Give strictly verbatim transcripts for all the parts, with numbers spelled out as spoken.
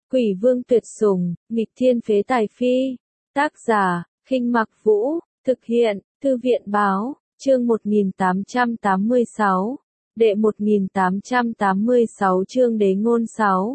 Quỷ vương tuyệt sủng, nghịch thiên phế tài phi. Tác giả, Khinh Mặc Vũ, thực hiện, Thư viện báo, chương một nghìn tám trăm tám mươi sáu, đệ một nghìn tám trăm tám mươi sáu chương đế ngôn sáu.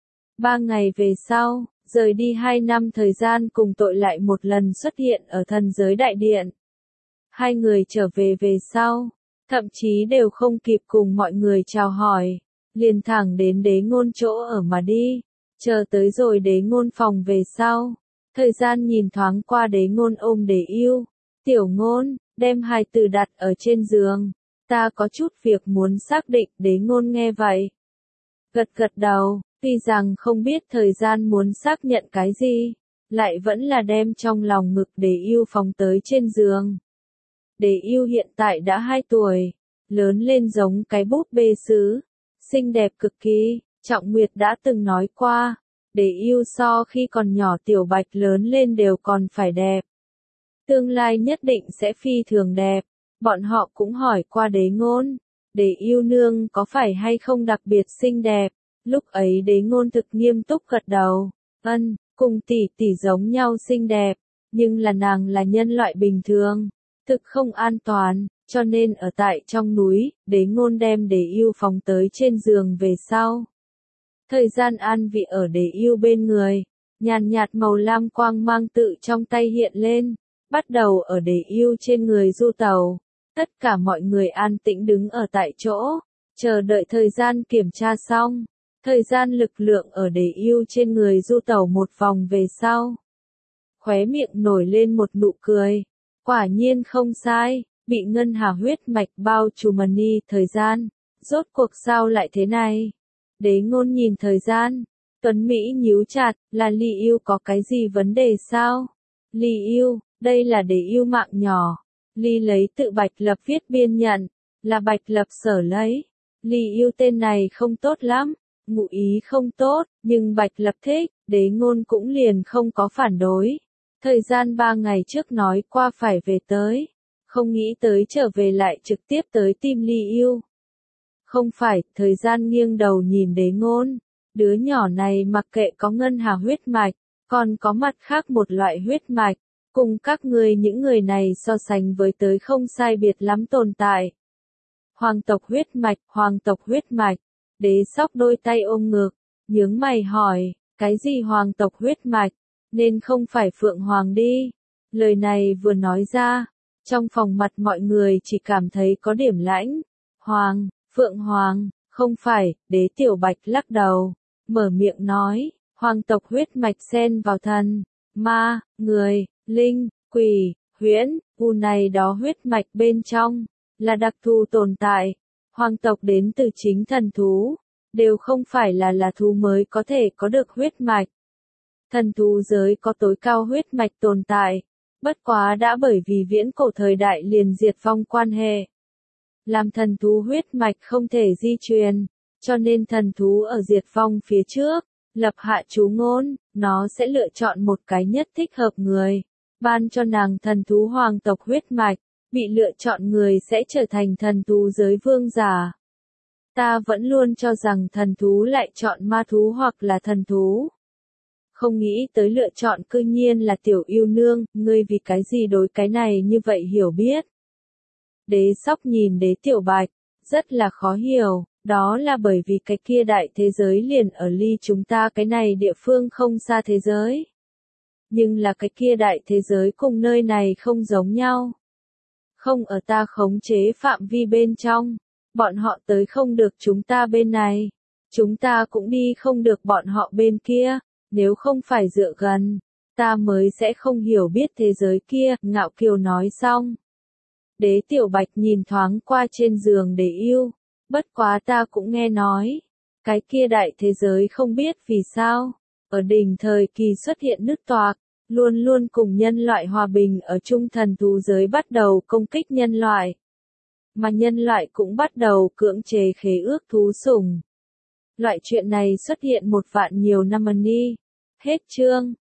Ba ngày về sau, rời đi hai năm thời gian cùng tội lại một lần xuất hiện ở thần giới đại điện. Hai người trở về về sau, thậm chí đều không kịp cùng mọi người chào hỏi, liền thẳng đến đế ngôn chỗ ở mà đi, chờ tới rồi đế ngôn phòng về sau. Thời gian nhìn thoáng qua đế ngôn ôm đế yêu, tiểu ngôn, đem hai từ đặt ở trên giường, ta có chút việc muốn xác định. Đế ngôn nghe vậy, gật gật đầu, tuy rằng không biết thời gian muốn xác nhận cái gì, lại vẫn là đem trong lòng ngực đế yêu phóng tới trên giường. Đế yêu hiện tại đã hai tuổi, lớn lên giống cái búp bê sứ, xinh đẹp cực kỳ. Trọng Nguyệt đã từng nói qua, đế yêu so khi còn nhỏ tiểu bạch lớn lên đều còn phải đẹp. Tương lai nhất định sẽ phi thường đẹp. Bọn họ cũng hỏi qua đế ngôn, đế yêu nương có phải hay không đặc biệt xinh đẹp. Lúc ấy đế ngôn thực nghiêm túc gật đầu, ân, cùng tỷ tỷ giống nhau xinh đẹp, nhưng là nàng là nhân loại bình thường, thực không an toàn, cho nên ở tại trong núi, đế ngôn đem đế yêu phóng tới trên giường về sau. Thời gian an vị ở đế yêu bên người, nhàn nhạt màu lam quang mang tự trong tay hiện lên, bắt đầu ở đế yêu trên người du tẩu. Tất cả mọi người an tĩnh đứng ở tại chỗ, chờ đợi thời gian kiểm tra xong. Thời gian lực lượng ở đế yêu trên người du tẩu một vòng về sau. Khóe miệng nổi lên một nụ cười. Quả nhiên không sai, bị ngân hà huyết mạch bao trùm ni thời gian. Rốt cuộc sao lại thế này? Đế ngôn nhìn thời gian. Tuấn Mỹ nhíu chặt, là Ly yêu có cái gì vấn đề sao? Ly yêu, đây là đế yêu mạng nhỏ. Ly lấy tự Bạch Lập viết biên nhận, là Bạch Lập sở lấy. Ly yêu tên này không tốt lắm, ngụ ý không tốt, nhưng Bạch Lập thích, đế ngôn cũng liền không có phản đối. Thời gian ba ngày trước nói qua phải về tới, không nghĩ tới trở về lại trực tiếp tới tìm Ly yêu. Không phải, thời gian nghiêng đầu nhìn đế ngôn, đứa nhỏ này mặc kệ có ngân hà huyết mạch, còn có mặt khác một loại huyết mạch. Cùng các ngươi những người này so sánh với tới không sai biệt lắm tồn tại. Hoàng tộc huyết mạch, hoàng tộc huyết mạch. Đế sóc đôi tay ôm ngực, nhướng mày hỏi, cái gì hoàng tộc huyết mạch, nên không phải Phượng Hoàng đi. Lời này vừa nói ra, trong phòng mặt mọi người chỉ cảm thấy có điểm lãnh. Hoàng, Phượng Hoàng, không phải. Đế Tiểu Bạch lắc đầu, mở miệng nói, hoàng tộc huyết mạch xen vào thần, ma, người, linh, quỷ, huyễn, u này đó huyết mạch bên trong, là đặc thù tồn tại. Hoàng tộc đến từ chính thần thú, đều không phải là là thú mới có thể có được huyết mạch. Thần thú giới có tối cao huyết mạch tồn tại, bất quá đã bởi vì viễn cổ thời đại liền diệt vong quan hệ. Làm thần thú huyết mạch không thể di truyền, cho nên thần thú ở diệt vong phía trước, lập hạ chú ngôn, nó sẽ lựa chọn một cái nhất thích hợp người, ban cho nàng thần thú hoàng tộc huyết mạch, bị lựa chọn người sẽ trở thành thần thú giới vương giả. Ta vẫn luôn cho rằng thần thú lại chọn ma thú hoặc là thần thú. Không nghĩ tới lựa chọn cư nhiên là tiểu yêu nương, ngươi vì cái gì đối cái này như vậy hiểu biết. Đế sóc nhìn đế Tiểu Bạch, rất là khó hiểu, đó là bởi vì cái kia đại thế giới liền ở ly chúng ta cái này địa phương không xa thế giới. Nhưng là cái kia đại thế giới cùng nơi này không giống nhau. Không ở ta khống chế phạm vi bên trong, bọn họ tới không được chúng ta bên này, chúng ta cũng đi không được bọn họ bên kia, nếu không phải dựa gần, ta mới sẽ không hiểu biết thế giới kia. Ngạo Kiều nói xong. Đế Tiểu Bạch nhìn thoáng qua trên giường đế yêu, bất quá ta cũng nghe nói, cái kia đại thế giới không biết vì sao, ở đỉnh thời kỳ xuất hiện nứt toạc, luôn luôn cùng nhân loại hòa bình ở chung. Thần thú giới bắt đầu công kích nhân loại, mà nhân loại cũng bắt đầu cưỡng chế khế ước thú sủng. Loại chuyện này xuất hiện một vạn nhiều năm ni. Hết chương.